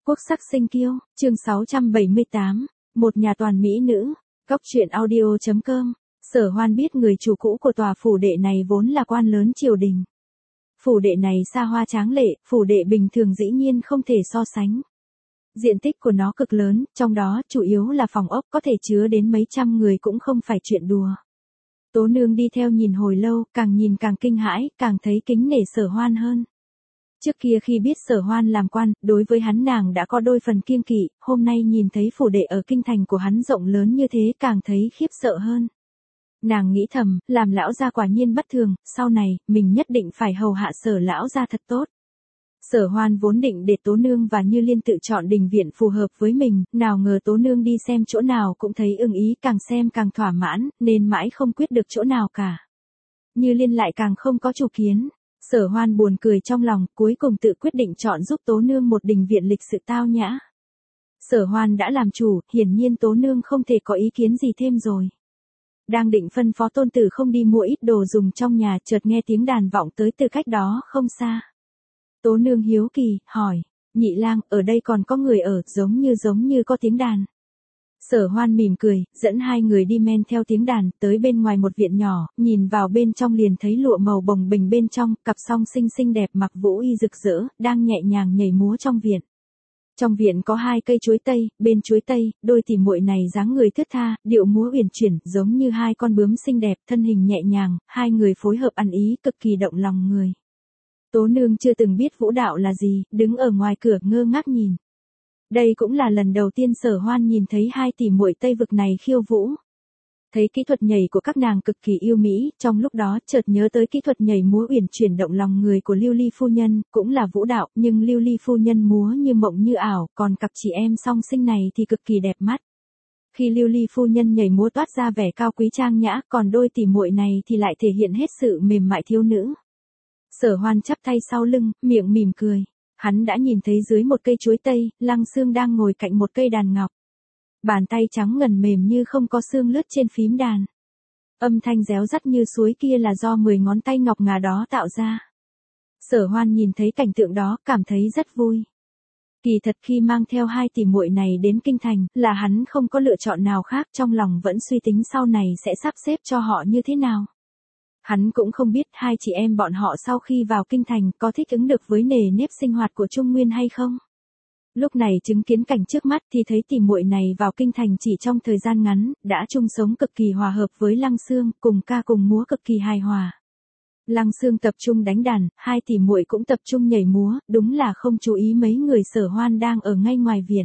Quốc sắc sinh kiêu, chương 678, một nhà toàn mỹ nữ, Cóc truyện audio.com. Sở Hoan biết người chủ cũ của tòa phủ đệ này vốn là quan lớn triều đình. Phủ đệ này xa hoa tráng lệ, phủ đệ bình thường dĩ nhiên không thể so sánh. Diện tích của nó cực lớn, trong đó chủ yếu là phòng ốc có thể chứa đến mấy trăm người cũng không phải chuyện đùa. Tố Nương đi theo nhìn hồi lâu, càng nhìn càng kinh hãi, càng thấy kính nể Sở Hoan hơn. Trước kia khi biết Sở Hoan làm quan, đối với hắn nàng đã có đôi phần kiêng kỵ, hôm nay nhìn thấy phủ đệ ở kinh thành của hắn rộng lớn như thế càng thấy khiếp sợ hơn. Nàng nghĩ thầm, làm lão gia quả nhiên bất thường, sau này, mình nhất định phải hầu hạ Sở lão gia thật tốt. Sở Hoan vốn định để Tố Nương và Như Liên tự chọn đình viện phù hợp với mình, nào ngờ Tố Nương đi xem chỗ nào cũng thấy ưng ý, càng xem càng thỏa mãn, nên mãi không quyết được chỗ nào cả. Như Liên lại càng không có chủ kiến. Sở Hoan buồn cười trong lòng, cuối cùng tự quyết định chọn giúp Tố Nương một đình viện lịch sự tao nhã. Sở Hoan đã làm chủ, hiển nhiên Tố Nương không thể có ý kiến gì thêm rồi. Đang định phân phó tôn tử không đi mua ít đồ dùng trong nhà, chợt nghe tiếng đàn vọng tới từ cách đó không xa. Tố Nương hiếu kỳ, hỏi, nhị lang, ở đây còn có người ở, giống như có tiếng đàn. Sở Hoan mỉm cười, dẫn hai người đi men theo tiếng đàn, tới bên ngoài một viện nhỏ, nhìn vào bên trong liền thấy lụa màu bồng bềnh bên trong, cặp song sinh xinh đẹp mặc vũ y rực rỡ, đang nhẹ nhàng nhảy múa trong viện. Trong viện có hai cây chuối tây, bên chuối tây, đôi tỉ muội này dáng người thướt tha, điệu múa uyển chuyển, giống như hai con bướm xinh đẹp, thân hình nhẹ nhàng, hai người phối hợp ăn ý, cực kỳ động lòng người. Tố Nương chưa từng biết vũ đạo là gì, đứng ở ngoài cửa ngơ ngác nhìn. Đây cũng là lần đầu tiên Sở Hoan nhìn thấy hai tỷ muội Tây vực này khiêu vũ. Thấy kỹ thuật nhảy của các nàng cực kỳ yêu mỹ, trong lúc đó chợt nhớ tới kỹ thuật nhảy múa uyển chuyển động lòng người của Lưu Ly phu nhân, cũng là vũ đạo, nhưng Lưu Ly phu nhân múa như mộng như ảo, còn cặp chị em song sinh này thì cực kỳ đẹp mắt. Khi Lưu Ly phu nhân nhảy múa toát ra vẻ cao quý trang nhã, còn đôi tỷ muội này thì lại thể hiện hết sự mềm mại thiếu nữ. Sở Hoan chắp tay sau lưng, miệng mỉm cười. Hắn đã nhìn thấy dưới một cây chuối tây, Lăng Xương đang ngồi cạnh một cây đàn ngọc. Bàn tay trắng ngần mềm như không có xương lướt trên phím đàn. Âm thanh réo rắt như suối kia là do 10 ngón tay ngọc ngà đó tạo ra. Sở Hoan nhìn thấy cảnh tượng đó, cảm thấy rất vui. Kỳ thật khi mang theo hai tỷ muội này đến kinh thành, là hắn không có lựa chọn nào khác, trong lòng vẫn suy tính sau này sẽ sắp xếp cho họ như thế nào. Hắn cũng không biết hai chị em bọn họ sau khi vào kinh thành có thích ứng được với nề nếp sinh hoạt của Trung Nguyên hay không. Lúc này chứng kiến cảnh trước mắt thì thấy tỷ muội này vào kinh thành chỉ trong thời gian ngắn, đã chung sống cực kỳ hòa hợp với Lăng Xương, cùng ca cùng múa cực kỳ hài hòa. Lăng Xương tập trung đánh đàn, hai tỷ muội cũng tập trung nhảy múa, đúng là không chú ý mấy người Sở Hoan đang ở ngay ngoài viện.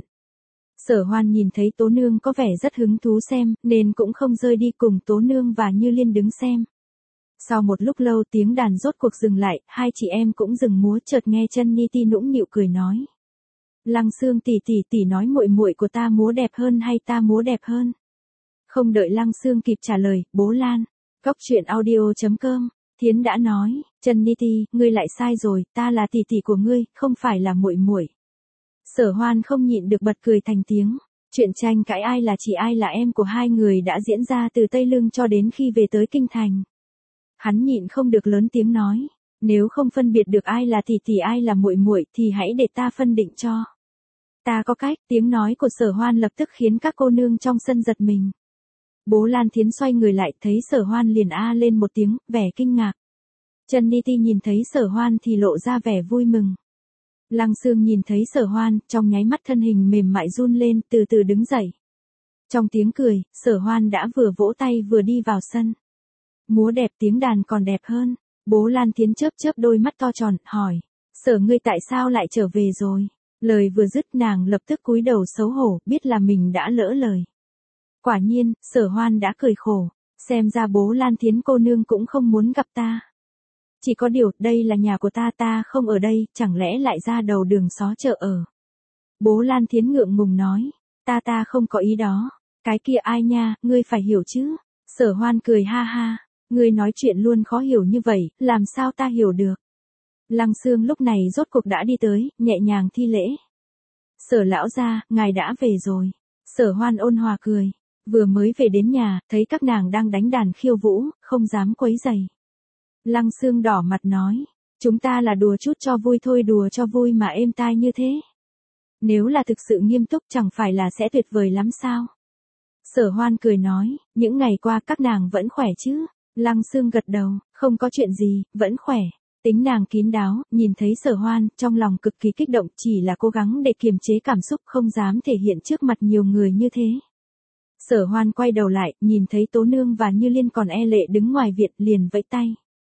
Sở Hoan nhìn thấy Tố Nương có vẻ rất hứng thú xem, nên cũng không rơi đi, cùng Tố Nương và Như Liên đứng xem. Sau một lúc lâu tiếng đàn rốt cuộc dừng lại, hai chị em cũng dừng múa, chợt nghe Chân Ni Ti nũng nịu cười nói. Lăng Xương tỷ nói muội muội của ta múa đẹp hơn hay ta múa đẹp hơn? Không đợi Lăng Xương kịp trả lời, Bố Lan, Cóc truyện audio.com, Thiến đã nói, Chân Ni Ti, ngươi lại sai rồi, ta là tỷ của ngươi, không phải là muội muội. Sở Hoan không nhịn được bật cười thành tiếng. Chuyện tranh cãi ai là chị ai là em của hai người đã diễn ra từ Tây Lương cho đến khi về tới kinh thành. Hắn nhịn không được lớn tiếng nói, nếu không phân biệt được ai là tỷ ai là muội muội thì hãy để ta phân định cho. Ta có cách. Tiếng nói của Sở Hoan lập tức khiến các cô nương trong sân giật mình. Bố Lan Thiến xoay người lại, thấy Sở Hoan liền a lên một tiếng, vẻ kinh ngạc. Chân Ni Ti nhìn thấy Sở Hoan thì lộ ra vẻ vui mừng. Lăng Xương nhìn thấy Sở Hoan, trong nháy mắt thân hình mềm mại run lên, từ từ đứng dậy. Trong tiếng cười, Sở Hoan đã vừa vỗ tay vừa đi vào sân. Múa đẹp, tiếng đàn còn đẹp hơn. Bố Lan Thiến chớp chớp đôi mắt to tròn, hỏi, Sở ngươi tại sao lại trở về rồi? Lời vừa dứt nàng lập tức cúi đầu xấu hổ, biết là mình đã lỡ lời. Quả nhiên, Sở Hoan đã cười khổ, xem ra bố Lan Thiến cô nương cũng không muốn gặp ta. Chỉ có điều, đây là nhà của ta không ở đây, chẳng lẽ lại ra đầu đường xó chợ ở. Bố Lan Thiến ngượng ngùng nói, ta không có ý đó, cái kia ai nha, ngươi phải hiểu chứ. Sở Hoan cười ha ha, ngươi nói chuyện luôn khó hiểu như vậy, làm sao ta hiểu được. Lăng Xương lúc này rốt cuộc đã đi tới, nhẹ nhàng thi lễ. Sở lão gia, ngài đã về rồi. Sở Hoan ôn hòa cười, vừa mới về đến nhà, thấy các nàng đang đánh đàn khiêu vũ, không dám quấy rầy. Lăng Xương đỏ mặt nói, chúng ta là đùa chút cho vui thôi, đùa cho vui mà êm tai như thế. Nếu là thực sự nghiêm túc chẳng phải là sẽ tuyệt vời lắm sao? Sở Hoan cười nói, những ngày qua các nàng vẫn khỏe chứ? Lăng Sương gật đầu, không có chuyện gì, vẫn khỏe. Tính nàng kín đáo, nhìn thấy Sở Hoan, trong lòng cực kỳ kích động, chỉ là cố gắng để kiềm chế cảm xúc, không dám thể hiện trước mặt nhiều người như thế. Sở Hoan quay đầu lại, nhìn thấy Tố Nương và Như Liên còn e lệ đứng ngoài viện, liền vẫy tay.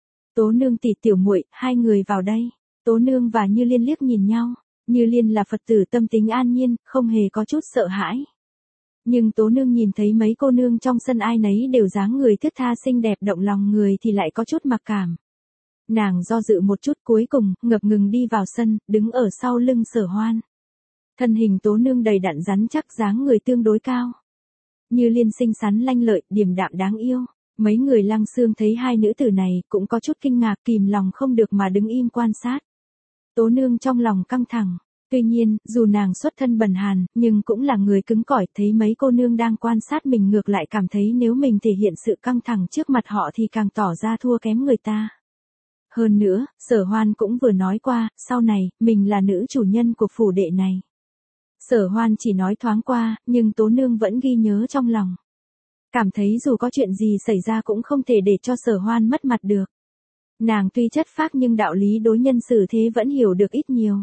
Tố Nương tỷ, tiểu muội, hai người vào đây. Tố Nương và Như Liên liếc nhìn nhau. Như Liên là Phật tử tâm tính an nhiên, không hề có chút sợ hãi. Nhưng Tố Nương nhìn thấy mấy cô nương trong sân ai nấy đều dáng người thướt tha xinh đẹp động lòng người thì lại có chút mặc cảm. Nàng do dự một chút, cuối cùng ngập ngừng đi vào sân, đứng ở sau lưng Sở Hoan. Thân hình Tố Nương đầy đặn rắn chắc, dáng người tương đối cao. Như Liên xinh xắn lanh lợi, điềm đạm đáng yêu. Mấy người Lăng Sương thấy hai nữ tử này cũng có chút kinh ngạc, kìm lòng không được mà đứng im quan sát. Tố Nương trong lòng căng thẳng. Tuy nhiên, dù nàng xuất thân bần hàn, nhưng cũng là người cứng cỏi, thấy mấy cô nương đang quan sát mình ngược lại cảm thấy nếu mình thể hiện sự căng thẳng trước mặt họ thì càng tỏ ra thua kém người ta. Hơn nữa, Sở Hoan cũng vừa nói qua, sau này, mình là nữ chủ nhân của phủ đệ này. Sở Hoan chỉ nói thoáng qua, nhưng Tố Nương vẫn ghi nhớ trong lòng. Cảm thấy dù có chuyện gì xảy ra cũng không thể để cho Sở Hoan mất mặt được. Nàng tuy chất phác nhưng đạo lý đối nhân xử thế vẫn hiểu được ít nhiều.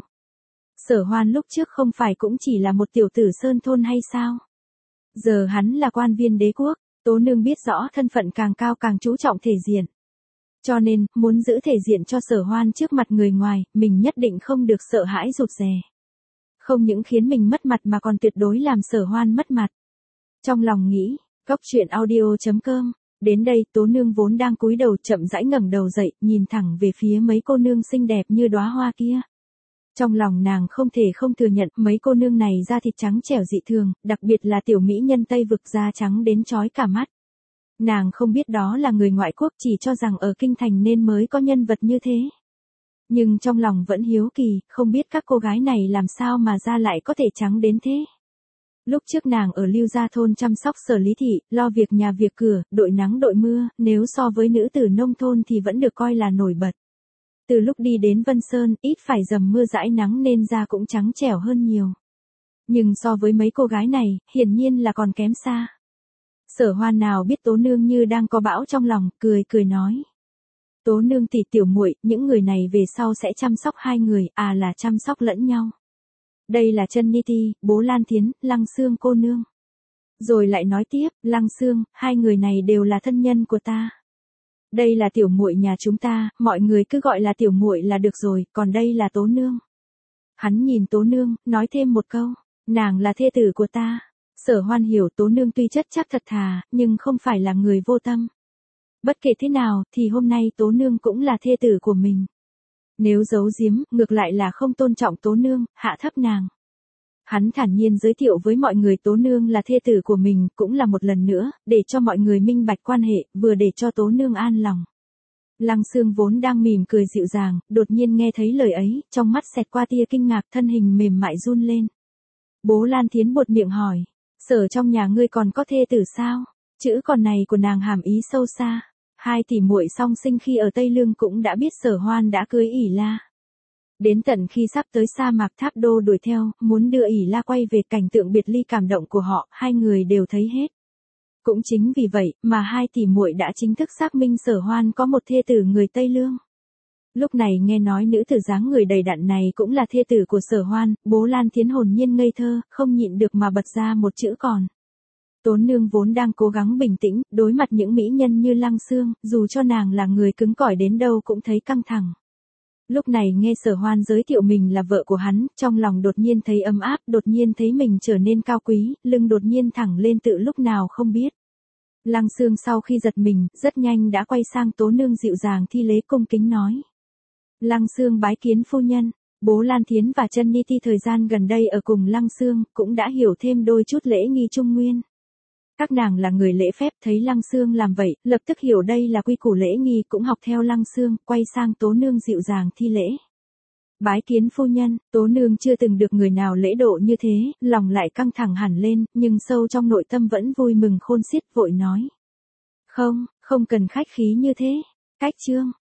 Sở Hoan lúc trước không phải cũng chỉ là một tiểu tử sơn thôn hay sao? Giờ hắn là quan viên đế quốc, Tố Nương biết rõ thân phận càng cao càng chú trọng thể diện. Cho nên, muốn giữ thể diện cho Sở Hoan trước mặt người ngoài, mình nhất định không được sợ hãi rụt rè. Không những khiến mình mất mặt mà còn tuyệt đối làm Sở Hoan mất mặt. Trong lòng nghĩ, Cốc Truyện Audio.com. Đến đây, Tố Nương vốn đang cúi đầu chậm rãi ngẩng đầu dậy, nhìn thẳng về phía mấy cô nương xinh đẹp như đóa hoa kia. Trong lòng nàng không thể không thừa nhận mấy cô nương này da thịt trắng trẻo dị thường, đặc biệt là tiểu mỹ nhân Tây vực da trắng đến chói cả mắt. Nàng không biết đó là người ngoại quốc, chỉ cho rằng ở kinh thành nên mới có nhân vật như thế. Nhưng trong lòng vẫn hiếu kỳ, không biết các cô gái này làm sao mà da lại có thể trắng đến thế. Lúc trước nàng ở Lưu Gia thôn chăm sóc Sở Lý thị, lo việc nhà việc cửa, đội nắng đội mưa, nếu so với nữ tử nông thôn thì vẫn được coi là nổi bật. Từ lúc đi đến Vân Sơn, ít phải dầm mưa dãi nắng nên da cũng trắng trẻo hơn nhiều. Nhưng so với mấy cô gái này, hiển nhiên là còn kém xa. Sở Hoan nào biết Tố Nương như đang có bão trong lòng, cười cười nói. Tố Nương tỷ, tiểu muội, những người này về sau sẽ chăm sóc hai người, là chăm sóc lẫn nhau. Đây là Chân Ni Ti, Bố Lan Thiến, Lăng Sương cô nương. Rồi lại nói tiếp, Lăng Sương, hai người này đều là thân nhân của ta. Đây là tiểu muội nhà chúng ta, mọi người cứ gọi là tiểu muội là được rồi, còn đây là Tố Nương. Hắn nhìn Tố Nương, nói thêm một câu, nàng là thê tử của ta. Sở Hoan hiểu Tố Nương tuy chất chắc thật thà, nhưng không phải là người vô tâm. Bất kể thế nào, thì hôm nay Tố Nương cũng là thê tử của mình. Nếu giấu giếm, ngược lại là không tôn trọng Tố Nương, hạ thấp nàng. Hắn thản nhiên giới thiệu với mọi người Tố Nương là thê tử của mình, cũng là một lần nữa, để cho mọi người minh bạch quan hệ, vừa để cho Tố Nương an lòng. Lăng Sương vốn đang mỉm cười dịu dàng, đột nhiên nghe thấy lời ấy, trong mắt xẹt qua tia kinh ngạc, thân hình mềm mại run lên. Bố Lan Thiến buột miệng hỏi, Sở trong nhà ngươi còn có thê tử sao? Chữ còn này của nàng hàm ý sâu xa. Hai tỷ muội song sinh khi ở Tây Lương cũng đã biết Sở Hoan đã cưới ỷ La. Đến tận khi sắp tới sa mạc Tháp Đô đuổi theo, muốn đưa ỷ La quay về, cảnh tượng biệt ly cảm động của họ, hai người đều thấy hết. Cũng chính vì vậy, mà hai tỷ muội đã chính thức xác minh Sở Hoan có một thê tử người Tây Lương. Lúc này nghe nói nữ tử dáng người đầy đặn này cũng là thê tử của Sở Hoan, Bố Lan Thiến hồn nhiên ngây thơ, không nhịn được mà bật ra một chữ còn. Tố Nương vốn đang cố gắng bình tĩnh, đối mặt những mỹ nhân như Lăng Sương, dù cho nàng là người cứng cỏi đến đâu cũng thấy căng thẳng. Lúc này nghe Sở Hoan giới thiệu mình là vợ của hắn, trong lòng đột nhiên thấy ấm áp, đột nhiên thấy mình trở nên cao quý, lưng đột nhiên thẳng lên tự lúc nào không biết. Lăng Sương sau khi giật mình, rất nhanh đã quay sang Tố Nương dịu dàng thi lễ cung kính nói. Lăng Sương bái kiến phu nhân. Bố Lan Thiến và Chân Ni Ti thời gian gần đây ở cùng Lăng Sương, cũng đã hiểu thêm đôi chút lễ nghi trung nguyên. Các nàng là người lễ phép, thấy Lăng Sương làm vậy, lập tức hiểu đây là quy củ lễ nghi, cũng học theo Lăng Sương, quay sang Tố Nương dịu dàng thi lễ. Bái kiến phu nhân. Tố Nương chưa từng được người nào lễ độ như thế, lòng lại căng thẳng hẳn lên, nhưng sâu trong nội tâm vẫn vui mừng khôn xiết, vội nói. Không cần khách khí như thế. Cách chương.